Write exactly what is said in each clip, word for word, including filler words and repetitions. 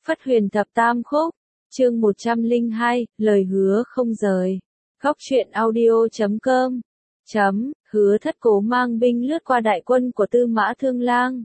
Phất Huyền Thập Tam Khúc, chương một trăm lẻ hai, lời hứa không rời. Góc truyện audio chấm com chấm, Hứa Thất Cố mang binh lướt qua đại quân của Tư Mã Thương Lang.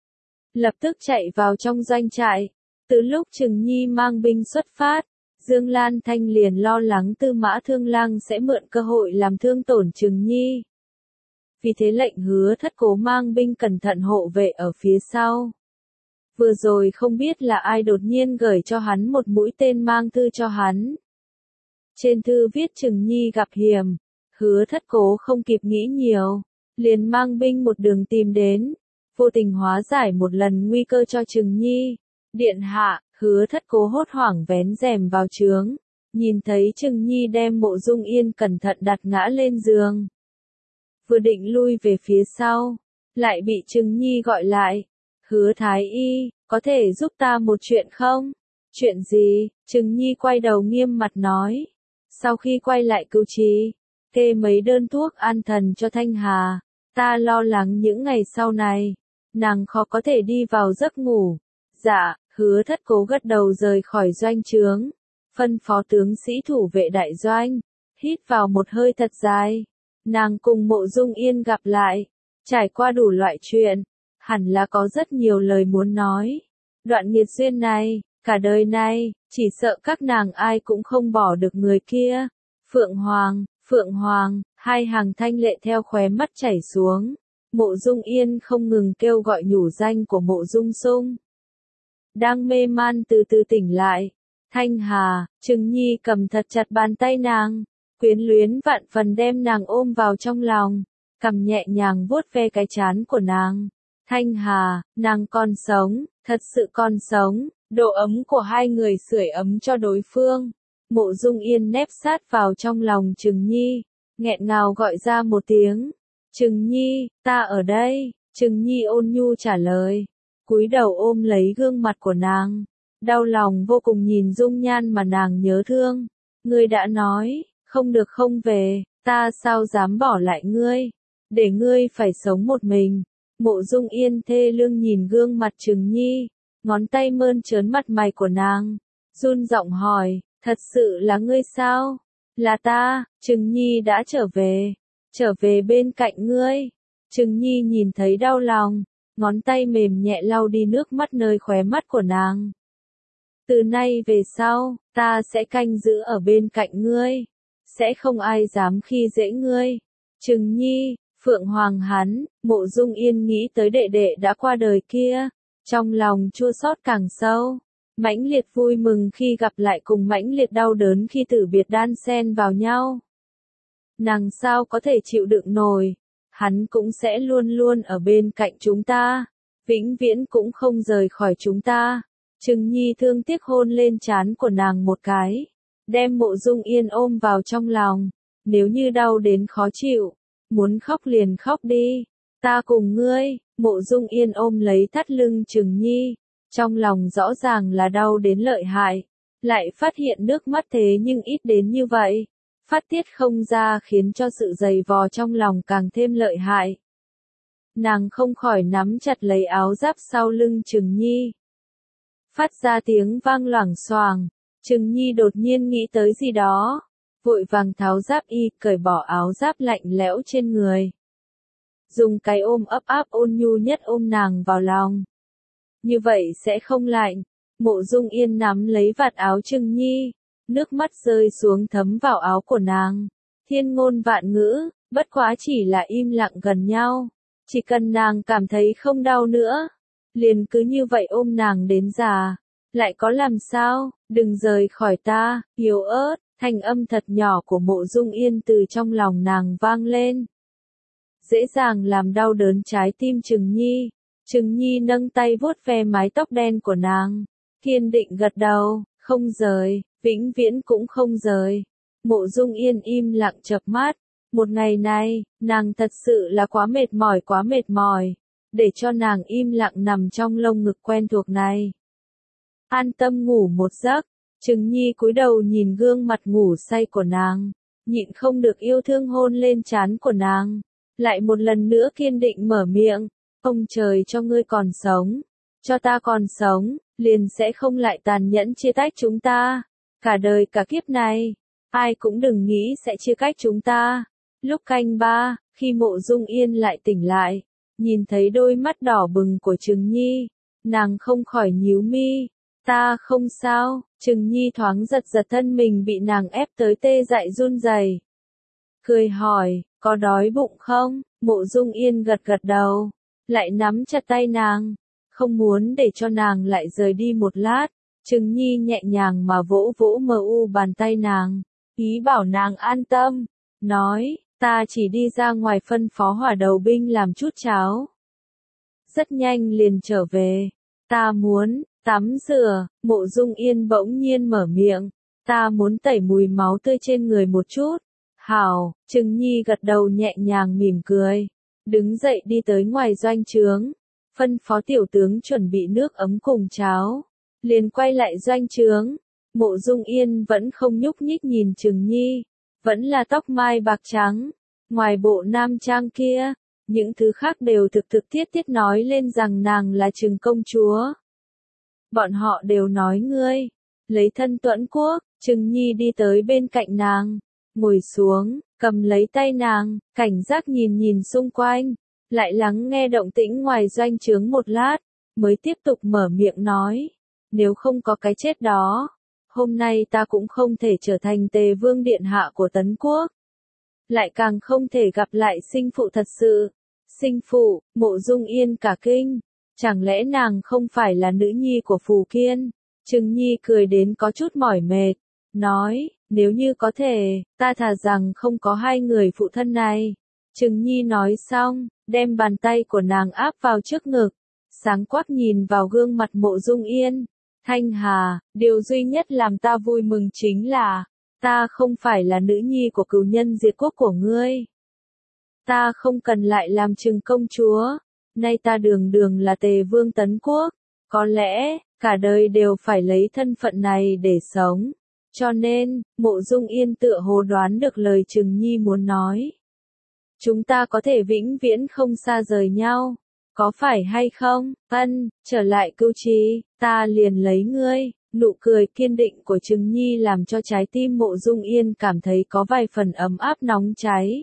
Lập tức chạy vào trong doanh trại. Từ lúc Trừng Nhi mang binh xuất phát, Dương Lan Thanh liền lo lắng Tư Mã Thương Lang sẽ mượn cơ hội làm thương tổn Trừng Nhi. Vì thế lệnh Hứa Thất Cố mang binh cẩn thận hộ vệ ở phía sau. Vừa rồi không biết là ai đột nhiên gửi cho hắn một mũi tên mang thư cho hắn. Trên thư viết Trừng Nhi gặp hiểm, Hứa Thất Cố không kịp nghĩ nhiều, liền mang binh một đường tìm đến, vô tình hóa giải một lần nguy cơ cho Trừng Nhi. Điện hạ, Hứa Thất Cố hốt hoảng vén rèm vào trướng, nhìn thấy Trừng Nhi đem Mộ Dung Yên cẩn thận đặt ngã lên giường. Vừa định lui về phía sau, lại bị Trừng Nhi gọi lại. Hứa Thái Y, có thể giúp ta một chuyện không? Chuyện gì? Trừng Nhi quay đầu nghiêm mặt nói. Sau khi quay lại cứu trí, kê mấy đơn thuốc an thần cho Thanh Hà, ta lo lắng những ngày sau này, nàng khó có thể đi vào giấc ngủ. Dạ, Hứa Thất Cố gật đầu rời khỏi doanh trướng, phân phó tướng sĩ thủ vệ đại doanh, hít vào một hơi thật dài. Nàng cùng Mộ Dung Yên gặp lại, trải qua đủ loại chuyện, hẳn là có rất nhiều lời muốn nói. Đoạn nghiệt duyên này, cả đời này, chỉ sợ các nàng ai cũng không bỏ được người kia. Phượng Hoàng, Phượng Hoàng, hai hàng thanh lệ theo khóe mắt chảy xuống. Mộ Dung Yên không ngừng kêu gọi nhủ danh của Mộ Dung Sung. Đang mê man từ từ tỉnh lại. Thanh Hà, Trừng Nhi cầm thật chặt bàn tay nàng, quyến luyến vạn phần đem nàng ôm vào trong lòng, cầm nhẹ nhàng vuốt ve cái trán của nàng. Thanh Hà, nàng còn sống, thật sự còn sống. Độ ấm của hai người sưởi ấm cho đối phương. Mộ Dung Yên nép sát vào trong lòng Trừng Nhi, nghẹn ngào gọi ra một tiếng. Trừng Nhi, ta ở đây. Trừng Nhi ôn nhu trả lời, cúi đầu ôm lấy gương mặt của nàng, đau lòng vô cùng nhìn dung nhan mà nàng nhớ thương. Ngươi đã nói, không được không về, ta sao dám bỏ lại ngươi, để ngươi phải sống một mình. Mộ Dung Yên thê lương nhìn gương mặt Trừng Nhi, ngón tay mơn trớn mặt mày của nàng, run giọng hỏi, thật sự là ngươi sao? Là ta. Trừng Nhi đã trở về, trở về bên cạnh ngươi. Trừng Nhi nhìn thấy đau lòng, ngón tay mềm nhẹ lau đi nước mắt nơi khóe mắt của nàng. Từ nay về sau, ta sẽ canh giữ ở bên cạnh ngươi, sẽ không ai dám khi dễ ngươi. Trừng Nhi, Phượng Hoàng hắn. Mộ Dung Yên nghĩ tới đệ đệ đã qua đời kia, trong lòng chua xót càng sâu, mãnh liệt vui mừng khi gặp lại cùng mãnh liệt đau đớn khi tử biệt đan xen vào nhau. Nàng sao có thể chịu đựng nổi, hắn cũng sẽ luôn luôn ở bên cạnh chúng ta, vĩnh viễn cũng không rời khỏi chúng ta. Trừng Nhi thương tiếc hôn lên trán của nàng một cái, đem Mộ Dung Yên ôm vào trong lòng. Nếu như đau đến khó chịu, muốn khóc liền khóc đi, ta cùng ngươi. Mộ Dung Yên ôm lấy thắt lưng Trừng Nhi, trong lòng rõ ràng là đau đến lợi hại, lại phát hiện nước mắt thế nhưng ít đến như vậy, phát tiết không ra khiến cho sự dày vò trong lòng càng thêm lợi hại. Nàng không khỏi nắm chặt lấy áo giáp sau lưng Trừng Nhi, phát ra tiếng vang loảng xoảng. Trừng Nhi đột nhiên nghĩ tới gì đó, vội vàng tháo giáp y, cởi bỏ áo giáp lạnh lẽo trên người, dùng cái ôm ấp áp ôn nhu nhất ôm nàng vào lòng. Như vậy sẽ không lạnh. Mộ Dung Yên nắm lấy vạt áo Trừng Nhi, nước mắt rơi xuống thấm vào áo của nàng. Thiên ngôn vạn ngữ, bất quá chỉ là im lặng gần nhau. Chỉ cần nàng cảm thấy không đau nữa, liền cứ như vậy ôm nàng đến già. Lại có làm sao, đừng rời khỏi ta, yếu ớt, thanh âm thật nhỏ của Mộ Dung Yên từ trong lòng nàng vang lên, dễ dàng làm đau đớn trái tim Trừng Nhi. Trừng Nhi nâng tay vuốt ve mái tóc đen của nàng, kiên định gật đầu, không rời, vĩnh viễn cũng không rời. Mộ Dung Yên im lặng chợp mắt, một ngày này, nàng thật sự là quá mệt mỏi quá mệt mỏi, để cho nàng im lặng nằm trong lông ngực quen thuộc này. An tâm ngủ một giấc. Trừng Nhi cúi đầu nhìn gương mặt ngủ say của nàng, nhịn không được yêu thương hôn lên trán của nàng, lại một lần nữa kiên định mở miệng, ông trời cho ngươi còn sống, cho ta còn sống, liền sẽ không lại tàn nhẫn chia tách chúng ta. Cả đời cả kiếp này, ai cũng đừng nghĩ sẽ chia cách chúng ta. Lúc canh ba, khi Mộ Dung Yên lại tỉnh lại, nhìn thấy đôi mắt đỏ bừng của Trừng Nhi, nàng không khỏi nhíu mi. Ta không sao, Trừng Nhi thoáng giật giật thân mình bị nàng ép tới tê dại run rẩy. Cười hỏi, có đói bụng không? Mộ Dung Yên gật gật đầu, lại nắm chặt tay nàng, không muốn để cho nàng lại rời đi một lát. Trừng Nhi nhẹ nhàng mà vỗ vỗ mờ u bàn tay nàng, ý bảo nàng an tâm, nói, ta chỉ đi ra ngoài phân phó hỏa đầu binh làm chút cháo. Rất nhanh liền trở về, ta muốn tắm rửa. Mộ Dung Yên bỗng nhiên mở miệng, ta muốn tẩy mùi máu tươi trên người một chút. Hảo, Trừng Nhi gật đầu nhẹ nhàng mỉm cười, đứng dậy đi tới ngoài doanh trướng, phân phó tiểu tướng chuẩn bị nước ấm cùng cháo, liền quay lại doanh trướng. Mộ Dung Yên vẫn không nhúc nhích nhìn Trừng Nhi, vẫn là tóc mai bạc trắng, ngoài bộ nam trang kia, những thứ khác đều thực thực thiết thiết nói lên rằng nàng là Trừng công chúa. Bọn họ đều nói ngươi, lấy thân tuẫn quốc. Trừng Nhi đi tới bên cạnh nàng, ngồi xuống, cầm lấy tay nàng, cảnh giác nhìn nhìn xung quanh, lại lắng nghe động tĩnh ngoài doanh trướng một lát, mới tiếp tục mở miệng nói, nếu không có cái chết đó, hôm nay ta cũng không thể trở thành Tề Vương điện hạ của Tấn Quốc, lại càng không thể gặp lại sinh phụ thật sự. Sinh phụ? Mộ Dung Yên cả kinh, chẳng lẽ nàng không phải là nữ nhi của Phù Kiên? Trừng Nhi cười đến có chút mỏi mệt, nói, nếu như có thể, ta thà rằng không có hai người phụ thân này. Trừng Nhi nói xong, đem bàn tay của nàng áp vào trước ngực, sáng quắc nhìn vào gương mặt Mộ Dung Yên. Thanh Hà, điều duy nhất làm ta vui mừng chính là, ta không phải là nữ nhi của cửu nhân diệt quốc của ngươi. Ta không cần lại làm Trừng công chúa, nay ta đường đường là Tề Vương Tấn Quốc, có lẽ, cả đời đều phải lấy thân phận này để sống. Cho nên, Mộ Dung Yên tựa hồ đoán được lời Trừng Nhi muốn nói. Chúng ta có thể vĩnh viễn không xa rời nhau, có phải hay không? Ân, trở lại Cưu Trì, ta liền lấy ngươi. Nụ cười kiên định của Trừng Nhi làm cho trái tim Mộ Dung Yên cảm thấy có vài phần ấm áp nóng cháy.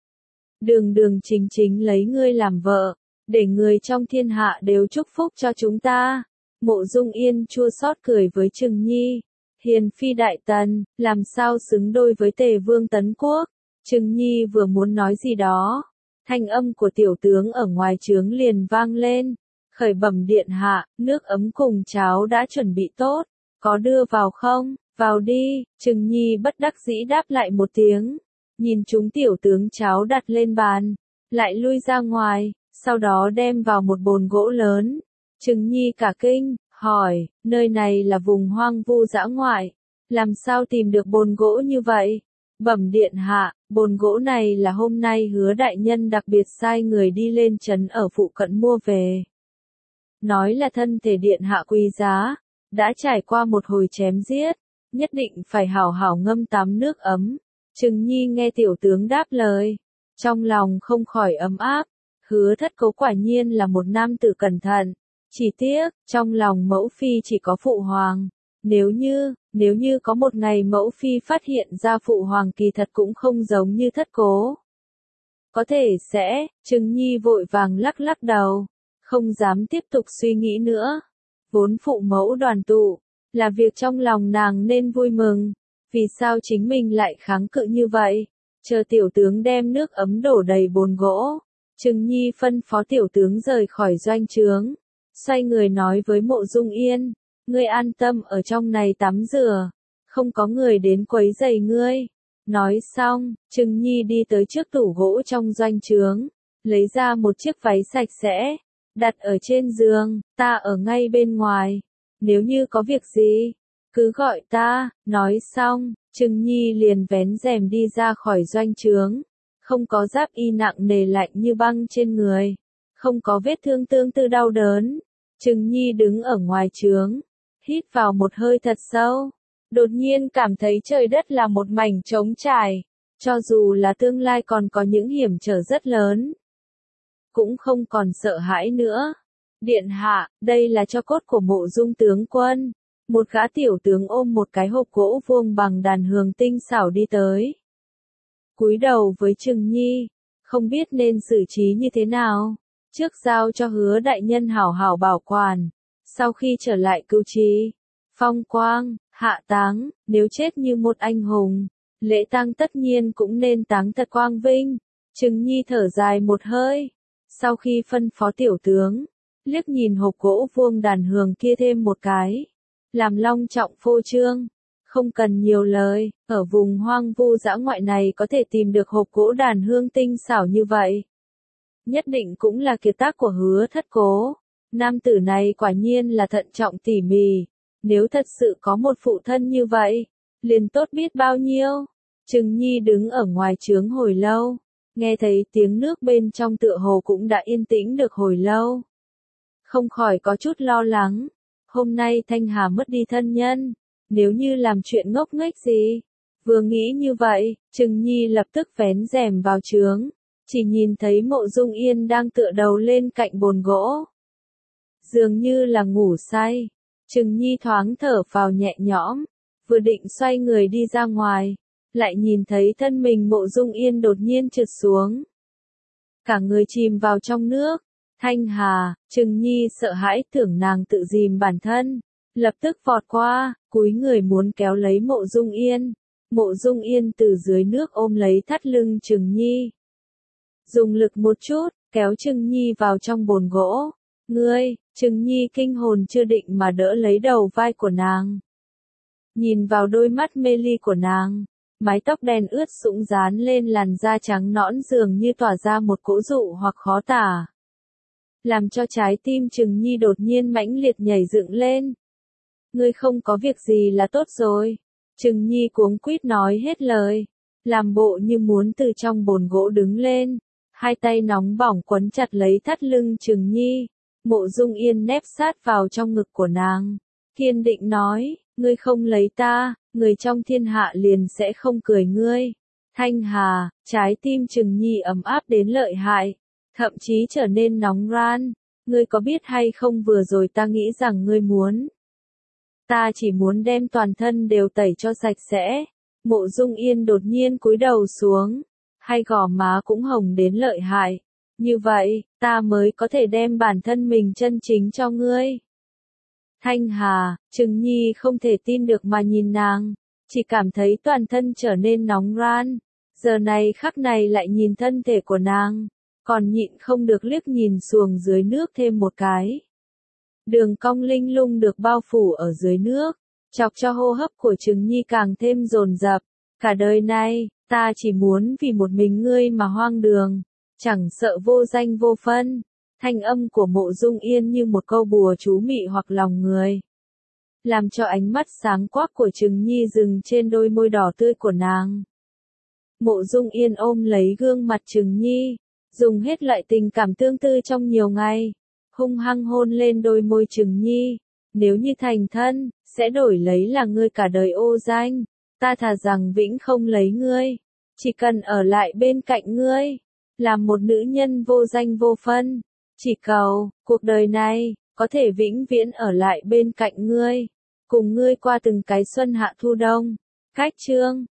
Đường đường chính chính lấy ngươi làm vợ, để người trong thiên hạ đều chúc phúc cho chúng ta. Mộ Dung Yên chua xót cười với Trừng Nhi. Hiền phi đại tần, làm sao xứng đôi với Tề Vương Tấn Quốc? Trừng Nhi vừa muốn nói gì đó, thanh âm của tiểu tướng ở ngoài trướng liền vang lên. Khởi bẩm điện hạ, nước ấm cùng cháo đã chuẩn bị tốt, có đưa vào không? Vào đi. Trừng Nhi bất đắc dĩ đáp lại một tiếng, nhìn chúng tiểu tướng cháo đặt lên bàn, lại lui ra ngoài, sau đó đem vào một bồn gỗ lớn. Trừng Nhi cả kinh, hỏi, nơi này là vùng hoang vu dã ngoại, làm sao tìm được bồn gỗ như vậy? Bẩm điện hạ, bồn gỗ này là hôm nay Hứa đại nhân đặc biệt sai người đi lên trấn ở phụ cận mua về. Nói là thân thể điện hạ quý giá, đã trải qua một hồi chém giết, nhất định phải hảo hảo ngâm tắm nước ấm. Trừng Nhi nghe tiểu tướng đáp lời, trong lòng không khỏi ấm áp. Hứa Thất Cố quả nhiên là một nam tử cẩn thận, chỉ tiếc, trong lòng mẫu phi chỉ có phụ hoàng. Nếu như, nếu như có một ngày mẫu phi phát hiện ra phụ hoàng kỳ thật cũng không giống như Thất Cố. Có thể sẽ, Trừng Nhi vội vàng lắc lắc đầu, không dám tiếp tục suy nghĩ nữa. Vốn phụ mẫu đoàn tụ, là việc trong lòng nàng nên vui mừng, vì sao chính mình lại kháng cự như vậy? Chờ tiểu tướng đem nước ấm đổ đầy bồn gỗ, Trừng Nhi phân phó tiểu tướng rời khỏi doanh trướng, xoay người nói với Mộ Dung Yên, ngươi an tâm ở trong này tắm rửa, không có người đến quấy rầy ngươi. Nói xong, Trừng Nhi đi tới trước tủ gỗ trong doanh trướng, lấy ra một chiếc váy sạch sẽ, đặt ở trên giường, ta ở ngay bên ngoài, nếu như có việc gì, cứ gọi ta. Nói xong, Trừng Nhi liền vén rèm đi ra khỏi doanh trướng, không có giáp y nặng nề lạnh như băng trên người, không có vết thương tương tự đau đớn. Trừng Nhi đứng ở ngoài trướng, hít vào một hơi thật sâu, đột nhiên cảm thấy trời đất là một mảnh trống trải, cho dù là tương lai còn có những hiểm trở rất lớn, cũng không còn sợ hãi nữa. Điện hạ, đây là tro cốt của Mộ Dung tướng quân. Một gã tiểu tướng ôm một cái hộp gỗ vuông bằng đàn hương tinh xảo đi tới. Cúi đầu với Trừng Nhi, không biết nên xử trí như thế nào. Trước giao cho Hứa đại nhân hảo hảo bảo quản, sau khi trở lại cưu trí, phong quang, hạ táng, nếu chết như một anh hùng, lễ tang tất nhiên cũng nên táng thật quang vinh. Trừng Nhi thở dài một hơi, sau khi phân phó tiểu tướng, liếc nhìn hộp gỗ vuông đàn hương kia thêm một cái, làm long trọng phô trương. Không cần nhiều lời, ở vùng hoang vu dã ngoại này có thể tìm được hộp gỗ đàn hương tinh xảo như vậy. Nhất định cũng là kiệt tác của Hứa Thất Cố. Nam tử này quả nhiên là thận trọng tỉ mỉ. Nếu thật sự có một phụ thân như vậy, liền tốt biết bao nhiêu. Trừng Nhi đứng ở ngoài trướng hồi lâu, nghe thấy tiếng nước bên trong tựa hồ cũng đã yên tĩnh được hồi lâu. Không khỏi có chút lo lắng. Hôm nay Thanh Hà mất đi thân nhân, nếu như làm chuyện ngốc nghếch gì. Vừa nghĩ như vậy, Trừng Nhi lập tức vén rèm vào trướng, chỉ nhìn thấy Mộ Dung Yên đang tựa đầu lên cạnh bồn gỗ. Dường như là ngủ say, Trừng Nhi thoáng thở phào nhẹ nhõm, vừa định xoay người đi ra ngoài, lại nhìn thấy thân mình Mộ Dung Yên đột nhiên trượt xuống. Cả người chìm vào trong nước. Thanh Hà, Trừng Nhi sợ hãi tưởng nàng tự dìm bản thân, lập tức vọt qua, cúi người muốn kéo lấy Mộ Dung Yên. Mộ Dung Yên từ dưới nước ôm lấy thắt lưng Trừng Nhi. Dùng lực một chút, kéo Trừng Nhi vào trong bồn gỗ. Ngươi, Trừng Nhi kinh hồn chưa định mà đỡ lấy đầu vai của nàng. Nhìn vào đôi mắt mê ly của nàng, mái tóc đen ướt sũng dán lên làn da trắng nõn dường như tỏa ra một cỗ dụ hoặc khó tả. Làm cho trái tim Trừng Nhi đột nhiên mãnh liệt nhảy dựng lên. Ngươi không có việc gì là tốt rồi. Trừng Nhi cuống quýt nói hết lời, làm bộ như muốn từ trong bồn gỗ đứng lên, hai tay nóng bỏng quấn chặt lấy thắt lưng Trừng Nhi. Mộ Dung Yên nép sát vào trong ngực của nàng, kiên định nói, ngươi không lấy ta, người trong thiên hạ liền sẽ không cười ngươi. Thanh Hà, trái tim Trừng Nhi ấm áp đến lợi hại, thậm chí trở nên nóng ran. Ngươi có biết hay không, vừa rồi ta nghĩ rằng ngươi muốn. Ta chỉ muốn đem toàn thân đều tẩy cho sạch sẽ. Mộ Dung Yên đột nhiên cúi đầu xuống, hai gò má cũng hồng đến lợi hại. Như vậy, ta mới có thể đem bản thân mình chân chính cho ngươi. Thanh Hà, Trừng Nhi không thể tin được mà nhìn nàng, chỉ cảm thấy toàn thân trở nên nóng ran. Giờ này khắc này lại nhìn thân thể của nàng, còn nhịn không được liếc nhìn xuồng dưới nước thêm một cái. Đường cong linh lung được bao phủ ở dưới nước, chọc cho hô hấp của Trừng Nhi càng thêm dồn dập. Cả đời này, ta chỉ muốn vì một mình ngươi mà hoang đường, chẳng sợ vô danh vô phân. Thanh âm của Mộ Dung Yên như một câu bùa chú mị hoặc lòng người, làm cho ánh mắt sáng quắc của Trừng Nhi dừng trên đôi môi đỏ tươi của nàng. Mộ Dung Yên ôm lấy gương mặt Trừng Nhi, dùng hết loại tình cảm tương tư trong nhiều ngày, hung hăng hôn lên đôi môi Trừng Nhi. Nếu như thành thân, sẽ đổi lấy là ngươi cả đời ô danh. Ta thà rằng vĩnh không lấy ngươi, chỉ cần ở lại bên cạnh ngươi, làm một nữ nhân vô danh vô phân. Chỉ cầu, cuộc đời này, có thể vĩnh viễn ở lại bên cạnh ngươi, cùng ngươi qua từng cái xuân hạ thu đông. Cách chương